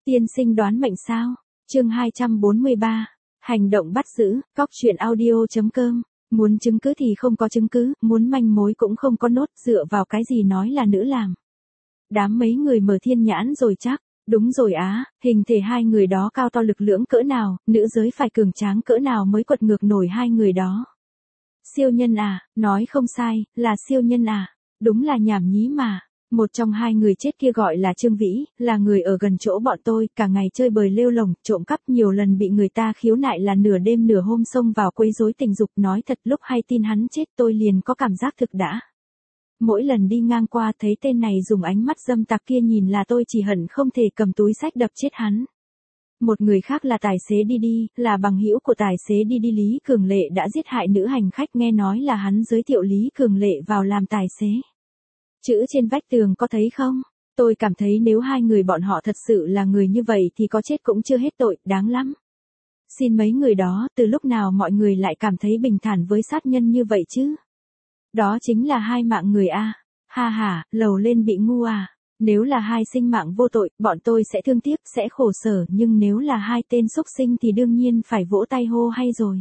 Tiên sinh đoán mệnh sao? Chương 243. Hành động bắt giữ, cóc truyện audio.com. Muốn chứng cứ thì không có chứng cứ, muốn manh mối cũng không có nốt, dựa vào cái gì nói là nữ làm. Đám mấy người mở thiên nhãn rồi chắc. Đúng rồi á, hình thể hai người đó cao to lực lưỡng cỡ nào, nữ giới phải cường tráng cỡ nào mới quật ngược nổi hai người đó. Siêu nhân à, nói không sai, là siêu nhân à, đúng là nhảm nhí mà. Một trong hai người chết kia gọi là Trương Vĩ, là người ở gần chỗ bọn tôi, cả ngày chơi bời lêu lồng, trộm cắp, nhiều lần bị người ta khiếu nại là nửa đêm nửa hôm xông vào quấy rối tình dục. Nói thật, lúc hay tin hắn chết tôi liền có cảm giác thực đã. Mỗi lần đi ngang qua thấy tên này dùng ánh mắt dâm tặc kia nhìn là tôi chỉ hận không thể cầm túi xách đập chết hắn. Một người khác là tài xế Didi, là bằng hữu của tài xế Didi Lý Cường Lệ đã giết hại nữ hành khách, nghe nói là hắn giới thiệu Lý Cường Lệ vào làm tài xế. Chữ trên vách tường có thấy không? Tôi cảm thấy nếu hai người bọn họ thật sự là người như vậy thì có chết cũng chưa hết tội, đáng lắm. Xin mấy người đó, từ lúc nào mọi người lại cảm thấy bình thản với sát nhân như vậy chứ? Đó chính là hai mạng người a. Ha ha, lầu lên bị ngu à. Nếu là hai sinh mạng vô tội, bọn tôi sẽ thương tiếc, sẽ khổ sở, nhưng nếu là hai tên xúc sinh thì đương nhiên phải vỗ tay hô hay rồi.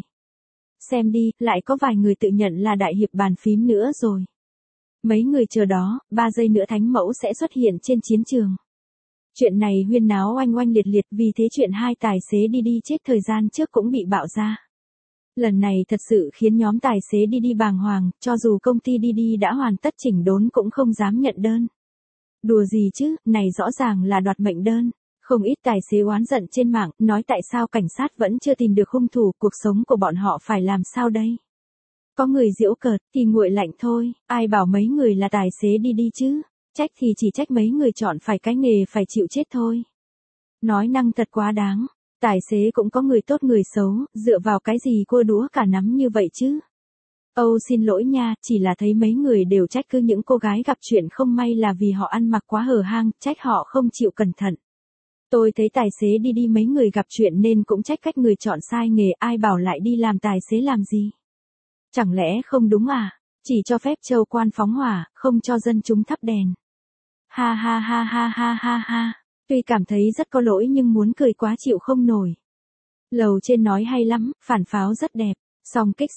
Xem đi, lại có vài người tự nhận là đại hiệp bàn phím nữa rồi. Mấy người chờ đó, 3 giây nữa thánh mẫu sẽ xuất hiện trên chiến trường. Chuyện này huyên náo oanh oanh liệt liệt, vì thế chuyện hai tài xế Didi chết thời gian trước cũng bị bạo ra. Lần này thật sự khiến nhóm tài xế Didi bàng hoàng, cho dù công ty Didi đã hoàn tất chỉnh đốn cũng không dám nhận đơn. Đùa gì chứ, này rõ ràng là đoạt mệnh đơn. Không ít tài xế oán giận trên mạng, nói tại sao cảnh sát vẫn chưa tìm được hung thủ, cuộc sống của bọn họ phải làm sao đây? Có người giễu cợt, thì nguội lạnh thôi, ai bảo mấy người là tài xế Didi chứ? Trách thì chỉ trách mấy người chọn phải cái nghề phải chịu chết thôi. Nói năng thật quá đáng. Tài xế cũng có người tốt người xấu, dựa vào cái gì cua đũa cả nắm như vậy chứ? Âu xin lỗi nha, chỉ là thấy mấy người đều trách cứ những cô gái gặp chuyện không may là vì họ ăn mặc quá hở hang, trách họ không chịu cẩn thận. Tôi thấy tài xế đi mấy người gặp chuyện nên cũng trách cách người chọn sai nghề, ai bảo lại đi làm tài xế làm gì? Chẳng lẽ không đúng à? Chỉ cho phép châu quan phóng hỏa, không cho dân chúng thắp đèn. Ha ha ha ha ha ha ha. Tuy cảm thấy rất có lỗi nhưng muốn cười quá chịu không nổi. Lầu trên nói hay lắm, phản pháo rất đẹp. Song kích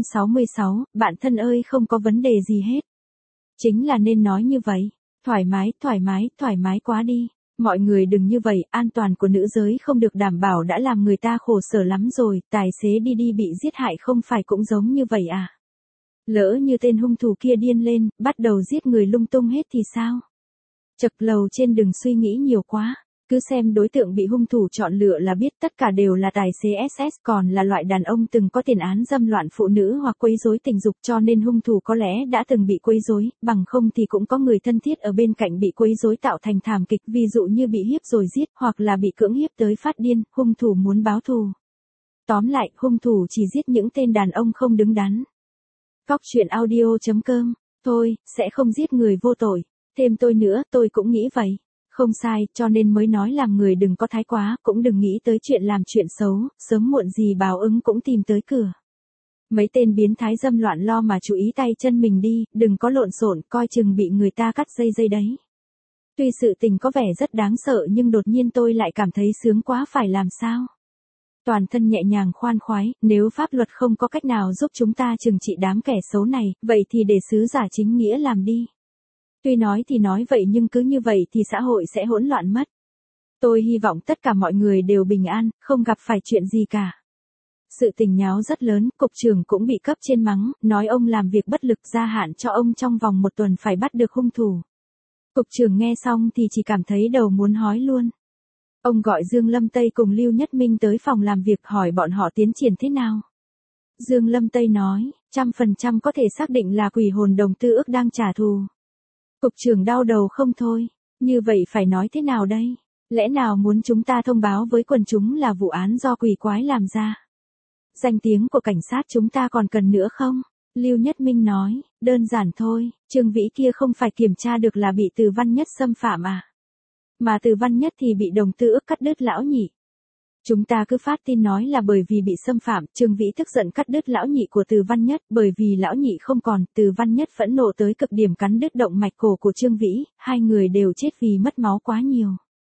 666, bạn thân ơi không có vấn đề gì hết. Chính là nên nói như vậy. Thoải mái, thoải mái, thoải mái quá đi. Mọi người đừng như vậy, an toàn của nữ giới không được đảm bảo đã làm người ta khổ sở lắm rồi. Tài xế Didi bị giết hại không phải cũng giống như vậy à? Lỡ như tên hung thủ kia điên lên, bắt đầu giết người lung tung hết thì sao? Chật, lầu trên đừng suy nghĩ nhiều quá. Cứ xem đối tượng bị hung thủ chọn lựa là biết, tất cả đều là tài xế SS, còn là loại đàn ông từng có tiền án dâm loạn phụ nữ hoặc quấy rối tình dục, cho nên hung thủ có lẽ đã từng bị quấy rối, bằng không thì cũng có người thân thiết ở bên cạnh bị quấy rối tạo thành thảm kịch, ví dụ như bị hiếp rồi giết, hoặc là bị cưỡng hiếp tới phát điên, hung thủ muốn báo thù. Tóm lại, hung thủ chỉ giết những tên đàn ông không đứng đắn. Cóc truyện audio.com. Thôi, sẽ không giết người vô tội. Thêm tôi nữa, tôi cũng nghĩ vậy. Không sai, cho nên mới nói làm người đừng có thái quá, cũng đừng nghĩ tới chuyện làm chuyện xấu, sớm muộn gì báo ứng cũng tìm tới cửa. Mấy tên biến thái dâm loạn lo mà chú ý tay chân mình đi, đừng có lộn xộn, coi chừng bị người ta cắt dây đấy. Tuy sự tình có vẻ rất đáng sợ nhưng đột nhiên tôi lại cảm thấy sướng quá, phải làm sao? Toàn thân nhẹ nhàng khoan khoái, nếu pháp luật không có cách nào giúp chúng ta trừng trị đám kẻ xấu này, vậy thì để sứ giả chính nghĩa làm đi. Tuy nói thì nói vậy nhưng cứ như vậy thì xã hội sẽ hỗn loạn mất. Tôi hy vọng tất cả mọi người đều bình an, không gặp phải chuyện gì cả. Sự tình nháo rất lớn, cục trưởng cũng bị cấp trên mắng, nói ông làm việc bất lực, gia hạn cho ông trong vòng 1 tuần phải bắt được hung thủ. Cục trưởng nghe xong thì chỉ cảm thấy đầu muốn hói luôn. Ông gọi Dương Lâm Tây cùng Lưu Nhất Minh tới phòng làm việc hỏi bọn họ tiến triển thế nào. Dương Lâm Tây nói, 100% có thể xác định là quỷ hồn đồng tư ước đang trả thù. Cục trưởng đau đầu không thôi, như vậy phải nói thế nào đây? Lẽ nào muốn chúng ta thông báo với quần chúng là vụ án do quỷ quái làm ra? Danh tiếng của cảnh sát chúng ta còn cần nữa không? Lưu Nhất Minh nói, đơn giản thôi, Trương Vĩ kia không phải kiểm tra được là bị Từ Văn Nhất xâm phạm à? Mà Từ Văn Nhất thì bị đồng tư ước cắt đứt lão nhị. Chúng ta cứ phát tin nói là bởi vì bị xâm phạm, Trương Vĩ tức giận cắt đứt lão nhị của Từ Văn Nhất, bởi vì lão nhị không còn, Từ Văn Nhất phẫn nộ tới cực điểm cắn đứt động mạch cổ của Trương Vĩ, hai người đều chết vì mất máu quá nhiều.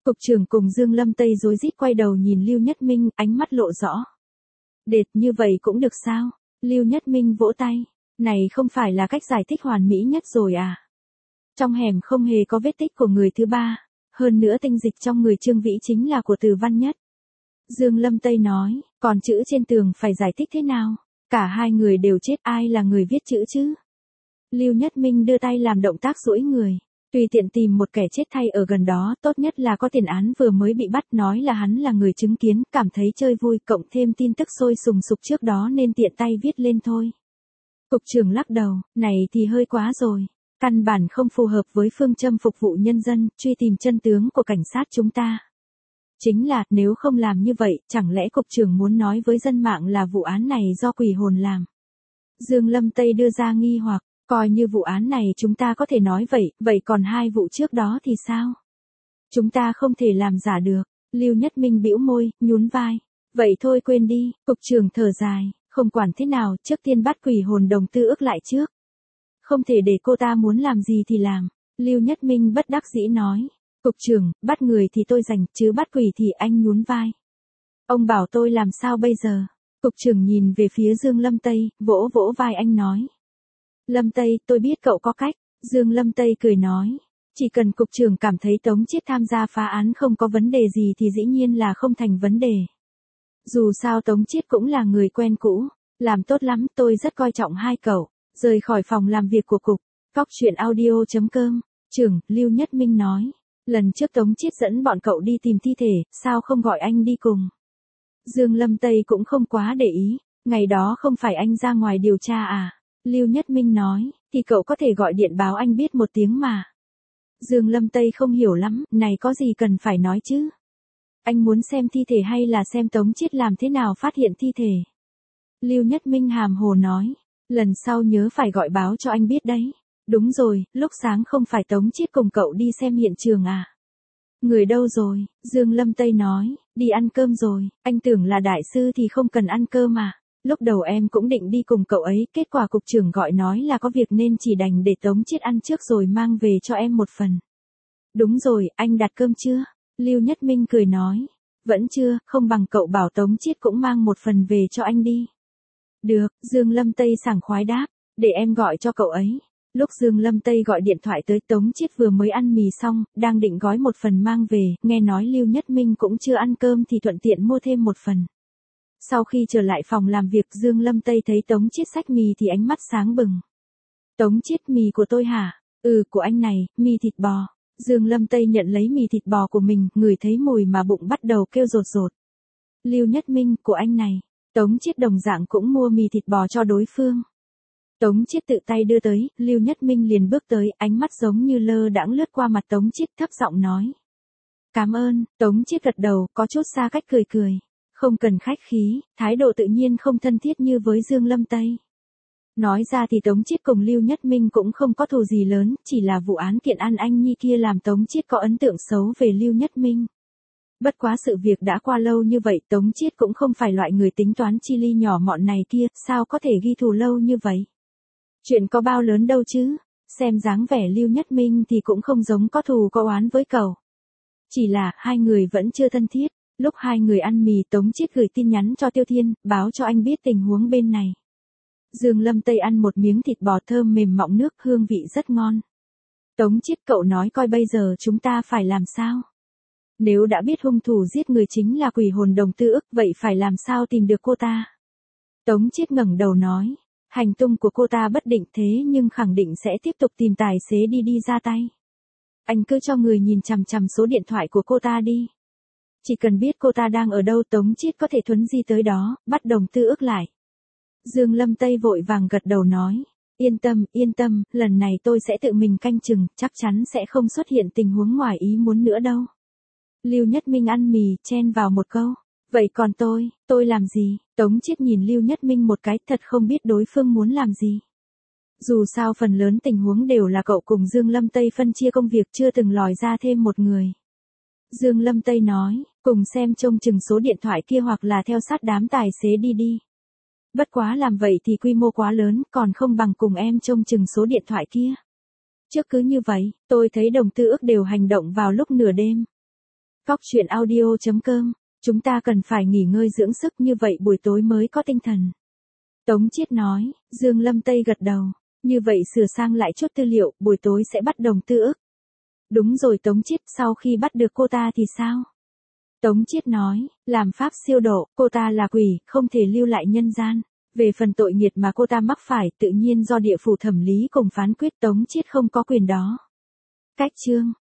Cục trưởng cùng Dương Lâm Tây rối rít quay đầu nhìn Lưu Nhất Minh, ánh mắt lộ rõ. Đệt, như vậy cũng được sao? Lưu Nhất Minh vỗ tay. Này không phải là cách giải thích hoàn mỹ nhất rồi à? Trong hẻm không hề có vết tích của người thứ ba. Hơn nữa tinh dịch trong người Trương Vĩ chính là của Từ Văn Nhất. Dương Lâm Tây nói, còn chữ trên tường phải giải thích thế nào? Cả hai người đều chết, ai là người viết chữ chứ? Lưu Nhất Minh đưa tay làm động tác duỗi người. Tùy tiện tìm một kẻ chết thay ở gần đó, tốt nhất là có tiền án vừa mới bị bắt, nói là hắn là người chứng kiến, cảm thấy chơi vui, cộng thêm tin tức sôi sùng sục trước đó nên tiện tay viết lên thôi. Cục trưởng lắc đầu, này thì hơi quá rồi. Căn bản không phù hợp với phương châm phục vụ nhân dân, truy tìm chân tướng của cảnh sát chúng ta. Chính là, nếu không làm như vậy, chẳng lẽ cục trưởng muốn nói với dân mạng là vụ án này do quỷ hồn làm? Dương Lâm Tây đưa ra nghi hoặc, coi như vụ án này chúng ta có thể nói vậy, vậy còn hai vụ trước đó thì sao? Chúng ta không thể làm giả được. Lưu Nhất Minh bĩu môi, nhún vai. Vậy thôi quên đi, cục trưởng thở dài, không quản thế nào, trước tiên bắt quỷ hồn đồng tư ước lại trước. Không thể để cô ta muốn làm gì thì làm. Lưu Nhất Minh bất đắc dĩ nói. Cục trưởng, bắt người thì tôi dành, chứ bắt quỷ thì anh nhún vai. Ông bảo tôi làm sao bây giờ? Cục trưởng nhìn về phía Dương Lâm Tây, vỗ vỗ vai anh nói. Lâm Tây, tôi biết cậu có cách. Dương Lâm Tây cười nói. Chỉ cần cục trưởng cảm thấy Tống Chiết tham gia phá án không có vấn đề gì thì dĩ nhiên là không thành vấn đề. Dù sao Tống Chiết cũng là người quen cũ. Làm tốt lắm, tôi rất coi trọng hai cậu. Rời khỏi phòng làm việc của cục. Cóc truyện audio.com. Trưởng, Lưu Nhất Minh nói. Lần trước Tống Chiết dẫn bọn cậu đi tìm thi thể, sao không gọi anh đi cùng? Dương Lâm Tây cũng không quá để ý. Ngày đó không phải anh ra ngoài điều tra à? Lưu Nhất Minh nói, thì cậu có thể gọi điện báo anh biết một tiếng mà. Dương Lâm Tây không hiểu lắm, này có gì cần phải nói chứ? Anh muốn xem thi thể hay là xem Tống Chiết làm thế nào phát hiện thi thể? Lưu Nhất Minh hàm hồ nói, lần sau nhớ phải gọi báo cho anh biết đấy. Đúng rồi, lúc sáng không phải Tống Chiết cùng cậu đi xem hiện trường à? Người đâu rồi? Dương Lâm Tây nói, đi ăn cơm rồi, anh tưởng là đại sư thì không cần ăn cơm mà. Lúc đầu em cũng định đi cùng cậu ấy, kết quả cục trưởng gọi nói là có việc nên chỉ đành để Tống Chiết ăn trước rồi mang về cho em một phần. Đúng rồi, anh đặt cơm chưa? Lưu Nhất Minh cười nói, vẫn chưa, không bằng cậu bảo Tống Chiết cũng mang một phần về cho anh đi. Được, Dương Lâm Tây sảng khoái đáp, để em gọi cho cậu ấy. Lúc Dương Lâm Tây gọi điện thoại tới Tống Chiết vừa mới ăn mì xong, đang định gói một phần mang về, nghe nói Lưu Nhất Minh cũng chưa ăn cơm thì thuận tiện mua thêm một phần. Sau khi trở lại phòng làm việc Dương Lâm Tây thấy Tống Chiết xách mì thì ánh mắt sáng bừng. Tống Chiết, mì của tôi hả? Ừ, của anh này, mì thịt bò. Dương Lâm Tây nhận lấy mì thịt bò của mình, ngửi thấy mùi mà bụng bắt đầu kêu rột rột. Lưu Nhất Minh, của anh này. Tống Chiết đồng dạng cũng mua mì thịt bò cho đối phương. Tống Chiết tự tay đưa tới, Lưu Nhất Minh liền bước tới, ánh mắt giống như lơ đãng lướt qua mặt Tống Chiết, thấp giọng nói. Cảm ơn, Tống Chiết gật đầu, có chút xa cách cười cười. Không cần khách khí, thái độ tự nhiên không thân thiết như với Dương Lâm Tây. Nói ra thì Tống Chiết cùng Lưu Nhất Minh cũng không có thù gì lớn, chỉ là vụ án kiện An Anh Nhi kia làm Tống Chiết có ấn tượng xấu về Lưu Nhất Minh. Bất quá sự việc đã qua lâu như vậy, Tống Chiết cũng không phải loại người tính toán chi ly nhỏ mọn này kia, sao có thể ghi thù lâu như vậy? Chuyện có bao lớn đâu chứ, xem dáng vẻ Lưu Nhất Minh thì cũng không giống có thù có oán với cậu. Chỉ là, hai người vẫn chưa thân thiết. Lúc hai người ăn mì Tống Chiết gửi tin nhắn cho Tiêu Thiên, báo cho anh biết tình huống bên này. Dương Lâm Tây ăn một miếng thịt bò thơm mềm mọng nước, hương vị rất ngon. Tống Chiết, cậu nói coi bây giờ chúng ta phải làm sao? Nếu đã biết hung thủ giết người chính là quỷ hồn đồng tư ức, vậy phải làm sao tìm được cô ta? Tống Chiết ngẩng đầu nói, hành tung của cô ta bất định thế nhưng khẳng định sẽ tiếp tục tìm tài xế đi ra tay. Anh cứ cho người nhìn chằm chằm số điện thoại của cô ta đi. Chỉ cần biết cô ta đang ở đâu Tống Chiết có thể thuấn di tới đó, bắt đồng tư ức lại. Dương Lâm Tây vội vàng gật đầu nói, yên tâm, lần này tôi sẽ tự mình canh chừng, chắc chắn sẽ không xuất hiện tình huống ngoài ý muốn nữa đâu. Lưu Nhất Minh ăn mì, chen vào một câu, vậy còn tôi làm gì? Tống Chiết nhìn Lưu Nhất Minh một cái, thật không biết đối phương muốn làm gì. Dù sao phần lớn tình huống đều là cậu cùng Dương Lâm Tây phân chia công việc, chưa từng lòi ra thêm một người. Dương Lâm Tây nói, cùng xem trông chừng số điện thoại kia hoặc là theo sát đám tài xế đi. Bất quá làm vậy thì quy mô quá lớn, còn không bằng cùng em trông chừng số điện thoại kia. Trước cứ như vậy, tôi thấy đồng tư ức đều hành động vào lúc nửa đêm. Cóc truyện audio.com, chúng ta cần phải nghỉ ngơi dưỡng sức như vậy buổi tối mới có tinh thần. Tống Chiết nói, Dương Lâm Tây gật đầu. Như vậy sửa sang lại chút tư liệu, buổi tối sẽ bắt đồng tư ức. Đúng rồi Tống Chiết, sau khi bắt được cô ta thì sao? Tống Chiết nói, làm pháp siêu độ, cô ta là quỷ, không thể lưu lại nhân gian. Về phần tội nghiệt mà cô ta mắc phải, tự nhiên do địa phủ thẩm lý cùng phán quyết, Tống Chiết không có quyền đó. Cách chương